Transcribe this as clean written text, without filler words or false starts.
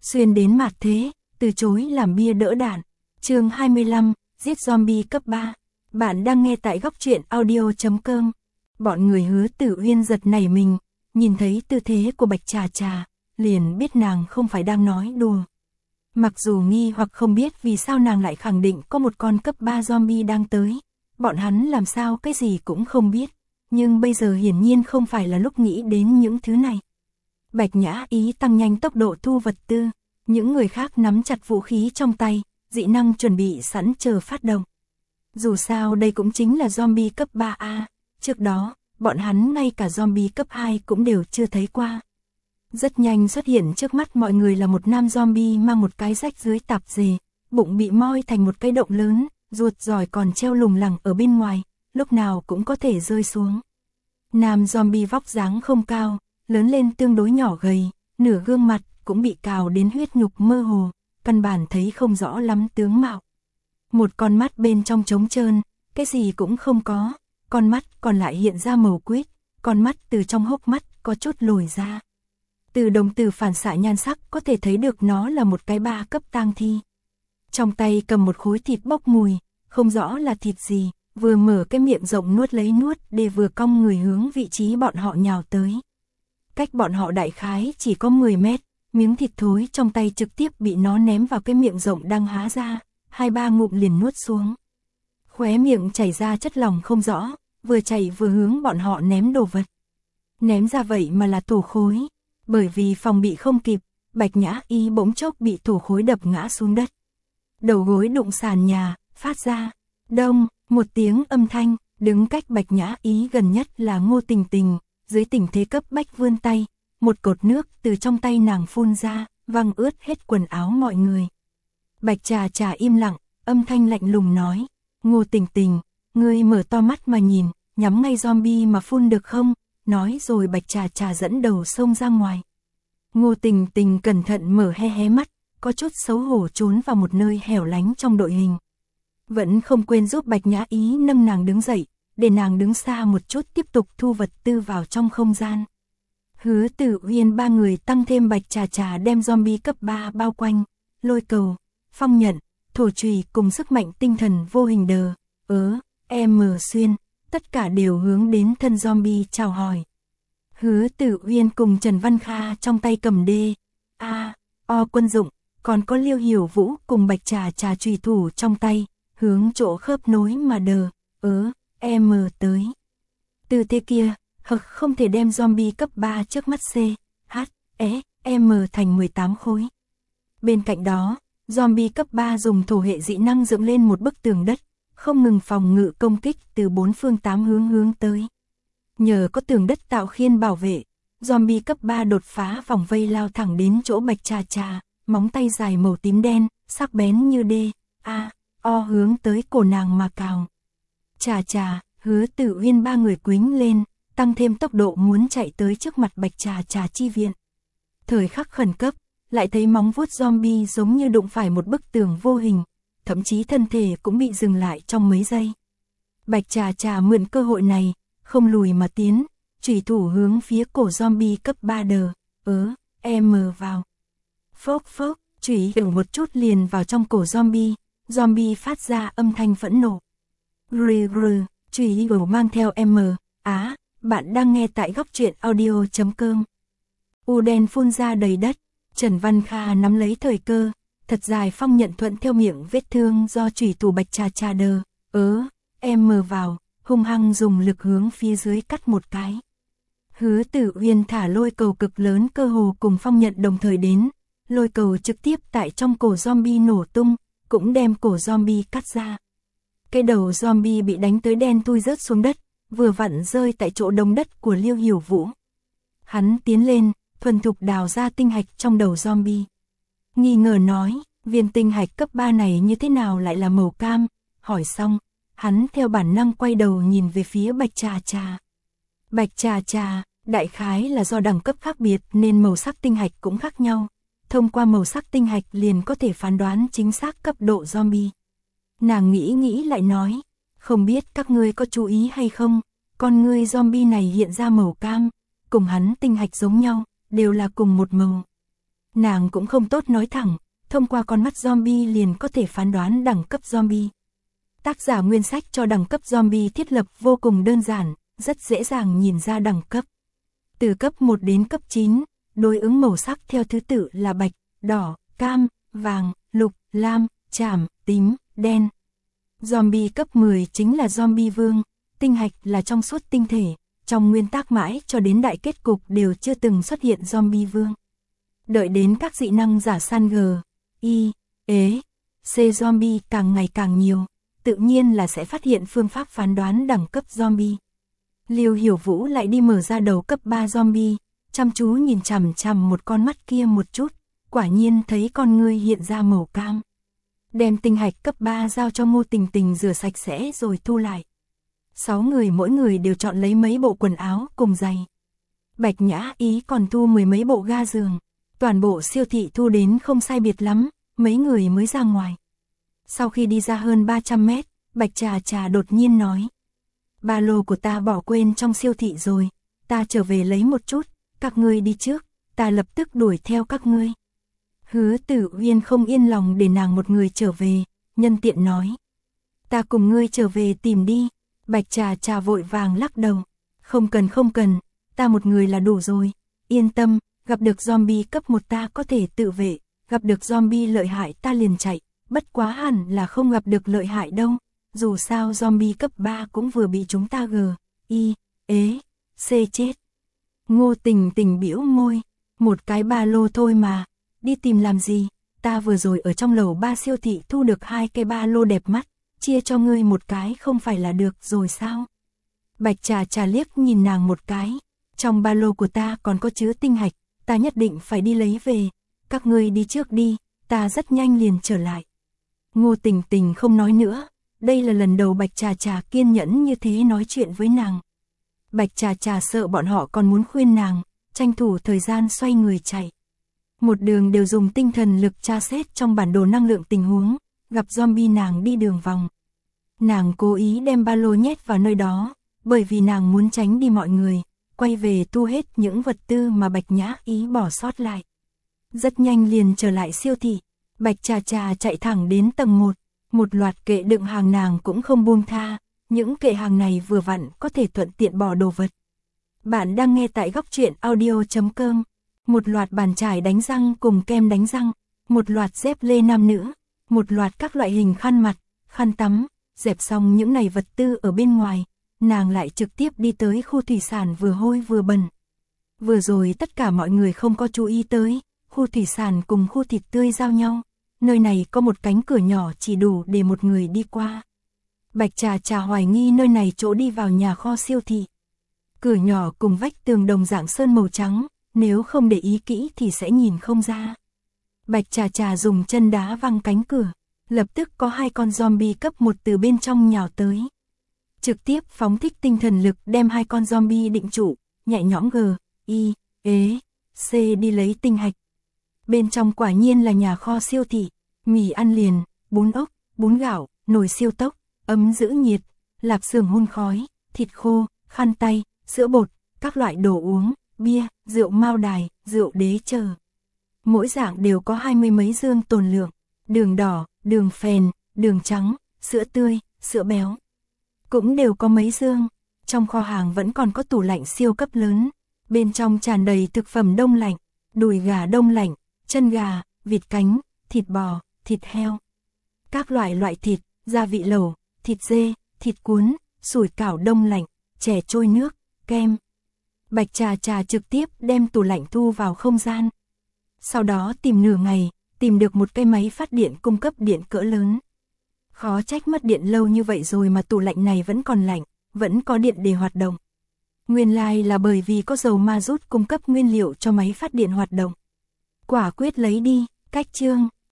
xuyên đến mạt thế, từ chối làm bia đỡ đạn. Chương 25, giết zombie cấp 3. Bạn đang nghe tại góc truyện audio.com. Bọn người Hứa Tử Uyên giật nảy mình, nhìn thấy tư thế của Bạch Trà Trà, liền biết nàng không phải đang nói đùa. Mặc dù nghi hoặc không biết vì sao nàng lại khẳng định có một con cấp 3 zombie đang tới, bọn hắn làm sao cái gì cũng không biết, nhưng bây giờ hiển nhiên không phải là lúc nghĩ đến những thứ này. Bạch Nhã Ý tăng nhanh tốc độ thu vật tư, những người khác nắm chặt vũ khí trong tay, dị năng chuẩn bị sẵn chờ phát động. Dù sao đây cũng chính là zombie cấp 3A, trước đó, bọn hắn ngay cả zombie cấp 2 cũng đều chưa thấy qua. Rất nhanh xuất hiện trước mắt mọi người là một nam zombie mang một cái rách dưới tạp dề, bụng bị moi thành một cái động lớn, ruột giỏi còn treo lủng lẳng ở bên ngoài, lúc nào cũng có thể rơi xuống. Nam zombie vóc dáng không cao, lớn lên tương đối nhỏ gầy, nửa gương mặt cũng bị cào đến huyết nhục mơ hồ, căn bản thấy không rõ lắm tướng mạo. Một con mắt bên trong trống trơn, cái gì cũng không có, con mắt còn lại hiện ra màu quýt, con mắt từ trong hốc mắt có chút lồi ra. Từ đồng tử phản xạ nhan sắc có thể thấy được nó là một cái 3 cấp tang thi. Trong tay cầm một khối thịt bốc mùi, không rõ là thịt gì, vừa mở cái miệng rộng nuốt lấy nuốt để vừa cong người hướng vị trí bọn họ nhào tới. Cách bọn họ đại khái chỉ có 10 mét, miếng thịt thối trong tay trực tiếp bị nó ném vào cái miệng rộng đang há ra, 2-3 ngụm liền nuốt xuống. Khóe miệng chảy ra chất lỏng không rõ, vừa chảy vừa hướng bọn họ ném đồ vật. Ném ra vậy mà là thổ khối, bởi vì phòng bị không kịp, Bạch Nhã Ý bỗng chốc bị thổ khối đập ngã xuống đất. Đầu gối đụng sàn nhà, phát ra đông một tiếng âm thanh, đứng cách Bạch Nhã Ý gần nhất là Ngô Tình Tình, dưới tình thế cấp bách vươn tay, một cột nước từ trong tay nàng phun ra, văng ướt hết quần áo mọi người. Bạch Trà Trà im lặng, âm thanh lạnh lùng nói, Ngô Tình Tình, ngươi mở to mắt mà nhìn, nhắm ngay zombie mà phun được không? Nói rồi Bạch Trà Trà dẫn đầu xông ra ngoài. Ngô Tình Tình cẩn thận mở hé mắt, có chút xấu hổ trốn vào một nơi hẻo lánh trong đội hình. Vẫn không quên giúp Bạch Nhã Ý nâng nàng đứng dậy, để nàng đứng xa một chút tiếp tục thu vật tư vào trong không gian. Hứa Tử Uyên ba người tăng thêm Bạch Trà Trà đem zombie cấp 3 bao quanh, Lôi Cầu, Phong Nhận, Thổ Chùy cùng sức mạnh tinh thần vô hình đờ, xuyên, tất cả đều hướng đến thân zombie chào hỏi. Hứa Tử Uyên cùng Trần Văn Kha trong tay cầm O quân dụng, còn có Liêu Hiểu Vũ cùng Bạch Trà Trà chùy thủ trong tay, hướng chỗ khớp nối mà đờ, tới. Từ thế kia, không thể đem zombie cấp 3 trước mắt thành 18 khối. Bên cạnh đó, zombie cấp 3 dùng thổ hệ dị năng dựng lên một bức tường đất, không ngừng phòng ngự công kích từ 4 phương 8 hướng tới. Nhờ có tường đất tạo khiên bảo vệ, zombie cấp 3 đột phá vòng vây lao thẳng đến chỗ Bạch Trà Trà, móng tay dài màu tím đen, sắc bén như hướng tới cổ nàng mà cào. Trà Trà, Hứa Tử Uyên ba người quýnh lên, tăng thêm tốc độ muốn chạy tới trước mặt Bạch Trà Trà chi viện. Thời khắc khẩn cấp, lại thấy móng vuốt zombie giống như đụng phải một bức tường vô hình, thậm chí thân thể cũng bị dừng lại trong mấy giây. Bạch Trà Trà mượn cơ hội này, không lùi mà tiến, chủy thủ hướng phía cổ zombie cấp 3 vào. Phốc phốc, chủy một chút liền vào trong cổ zombie phát ra âm thanh phẫn nộ. Chủy mang theo bạn đang nghe tại góc truyện audio.com. U đen phun ra đầy đất, Trần Văn Kha nắm lấy thời cơ, thật dài Phong Nhận thuận theo miệng vết thương do chủy thủ Bạch Trà Trà vào, hung hăng dùng lực hướng phía dưới cắt một cái. Hứa Tử Uyên thả Lôi Cầu cực lớn cơ hồ cùng Phong Nhận đồng thời đến, Lôi Cầu trực tiếp tại trong cổ zombie nổ tung, cũng đem cổ zombie cắt ra. Cái đầu zombie bị đánh tới đen thui rớt xuống đất, vừa vặn rơi tại chỗ đống đất của Liêu Hiểu Vũ. Hắn tiến lên, thuần thục đào ra tinh hạch trong đầu zombie. Nghi ngờ nói, viên tinh hạch cấp 3 này như thế nào lại là màu cam? Hỏi xong, hắn theo bản năng quay đầu nhìn về phía Bạch Trà Trà. Bạch Trà Trà, đại khái là do đẳng cấp khác biệt nên màu sắc tinh hạch cũng khác nhau. Thông qua màu sắc tinh hạch liền có thể phán đoán chính xác cấp độ zombie. Nàng nghĩ lại nói, không biết các ngươi có chú ý hay không, con ngươi zombie này hiện ra màu cam, cùng hắn tinh hạch giống nhau, đều là cùng một màu. Nàng cũng không tốt nói thẳng, thông qua con mắt zombie liền có thể phán đoán đẳng cấp zombie. Tác giả nguyên sách cho đẳng cấp zombie thiết lập vô cùng đơn giản, rất dễ dàng nhìn ra đẳng cấp. Từ cấp 1 đến cấp 9, đối ứng màu sắc theo thứ tự là bạch, đỏ, cam, vàng, lục, lam, tràm, tím, đen. Zombie cấp 10 chính là zombie vương, tinh hạch là trong suốt tinh thể, trong nguyên tác mãi cho đến đại kết cục đều chưa từng xuất hiện zombie vương. Đợi đến các dị năng giả san G, I, E, C zombie càng ngày càng nhiều, tự nhiên là sẽ phát hiện phương pháp phán đoán đẳng cấp zombie. Lưu Hiểu Vũ lại đi mở ra đầu cấp 3 zombie, chăm chú nhìn chằm chằm một con mắt kia một chút, quả nhiên thấy con ngươi hiện ra màu cam. Đem tinh hạch cấp 3 giao cho Ngô Tình Tình rửa sạch sẽ rồi thu lại. 6 người mỗi người đều chọn lấy mấy bộ quần áo cùng giày. Bạch Nhã Ý còn thu 10 mấy bộ ga giường. Toàn bộ siêu thị thu đến không sai biệt lắm, mấy người mới ra ngoài. Sau khi đi ra hơn 300 mét, Bạch Trà Trà đột nhiên nói. Ba lô của ta bỏ quên trong siêu thị rồi, ta trở về lấy một chút, các ngươi đi trước, ta lập tức đuổi theo các ngươi. Hứa Tử Uyên không yên lòng để nàng một người trở về, nhân tiện nói. Ta cùng ngươi trở về tìm đi. Bạch Trà Trà vội vàng lắc đầu. Không cần, ta một người là đủ rồi, yên tâm. Gặp được zombie cấp 1 ta có thể tự vệ, gặp được zombie lợi hại ta liền chạy, bất quá hẳn là không gặp được lợi hại đâu, dù sao zombie cấp 3 cũng vừa bị chúng ta G, I, E, C chết. Ngô Tình Tình bĩu môi, một cái ba lô thôi mà, đi tìm làm gì, ta vừa rồi ở trong lầu 3 siêu thị thu được 2 cái ba lô đẹp mắt, chia cho ngươi một cái không phải là được rồi sao? Bạch Trà Trà liếc nhìn nàng một cái, trong ba lô của ta còn có chứa tinh hạch. Ta nhất định phải đi lấy về, các ngươi đi trước đi, ta rất nhanh liền trở lại. Ngô Tình Tình không nói nữa, đây là lần đầu Bạch Trà Trà kiên nhẫn như thế nói chuyện với nàng. Bạch Trà Trà sợ bọn họ còn muốn khuyên nàng, tranh thủ thời gian xoay người chạy. Một đường đều dùng tinh thần lực tra xét trong bản đồ năng lượng tình huống, gặp zombie nàng đi đường vòng. Nàng cố ý đem ba lô nhét vào nơi đó, bởi vì nàng muốn tránh đi mọi người. Quay về thu hết những vật tư mà Bạch Nhã Ý bỏ sót lại. Rất nhanh liền trở lại siêu thị, Bạch Trà Trà chạy thẳng đến tầng 1, một loạt kệ đựng hàng nàng cũng không buông tha, những kệ hàng này vừa vặn có thể thuận tiện bỏ đồ vật. Bạn đang nghe tại góc truyện audio.com, một loạt bàn chải đánh răng cùng kem đánh răng, một loạt dép lê nam nữ, một loạt các loại hình khăn mặt, khăn tắm, dẹp xong những này vật tư ở bên ngoài. Nàng lại trực tiếp đi tới khu thủy sản vừa hôi vừa bẩn. Vừa rồi tất cả mọi người không có chú ý tới, khu thủy sản cùng khu thịt tươi giao nhau, nơi này có một cánh cửa nhỏ chỉ đủ để một người đi qua. Bạch Trà Trà hoài nghi nơi này chỗ đi vào nhà kho siêu thị. Cửa nhỏ cùng vách tường đồng dạng sơn màu trắng, nếu không để ý kỹ thì sẽ nhìn không ra. Bạch Trà Trà dùng chân đá văng cánh cửa, lập tức có 2 con zombie cấp 1 từ bên trong nhào tới. Trực tiếp phóng thích tinh thần lực đem 2 con zombie định trụ, nhẹ nhõm G, I, E, C đi lấy tinh hạch. Bên trong quả nhiên là nhà kho siêu thị, mì ăn liền, bún ốc, bún gạo, nồi siêu tốc, ấm giữ nhiệt, lạp xưởng hun khói, thịt khô, khăn tay, sữa bột, các loại đồ uống, bia, rượu Mao Đài, rượu Đế chờ. Mỗi dạng đều có 20 mấy dương tồn lượng, đường đỏ, đường phèn, đường trắng, sữa tươi, sữa béo. Cũng đều có mấy dương, trong kho hàng vẫn còn có tủ lạnh siêu cấp lớn, bên trong tràn đầy thực phẩm đông lạnh, đùi gà đông lạnh, chân gà, vịt cánh, thịt bò, thịt heo. Các loại thịt, gia vị lẩu, thịt dê, thịt cuốn, sủi cảo đông lạnh, chè trôi nước, kem. Bạch Trà Trà trực tiếp đem tủ lạnh thu vào không gian. Sau đó tìm nửa ngày, tìm được một cái máy phát điện cung cấp điện cỡ lớn. Khó trách mất điện lâu như vậy rồi mà tủ lạnh này vẫn còn lạnh, vẫn có điện để hoạt động. Nguyên lai là bởi vì có dầu ma rút cung cấp nguyên liệu cho máy phát điện hoạt động. Quả quyết lấy đi, cách chương.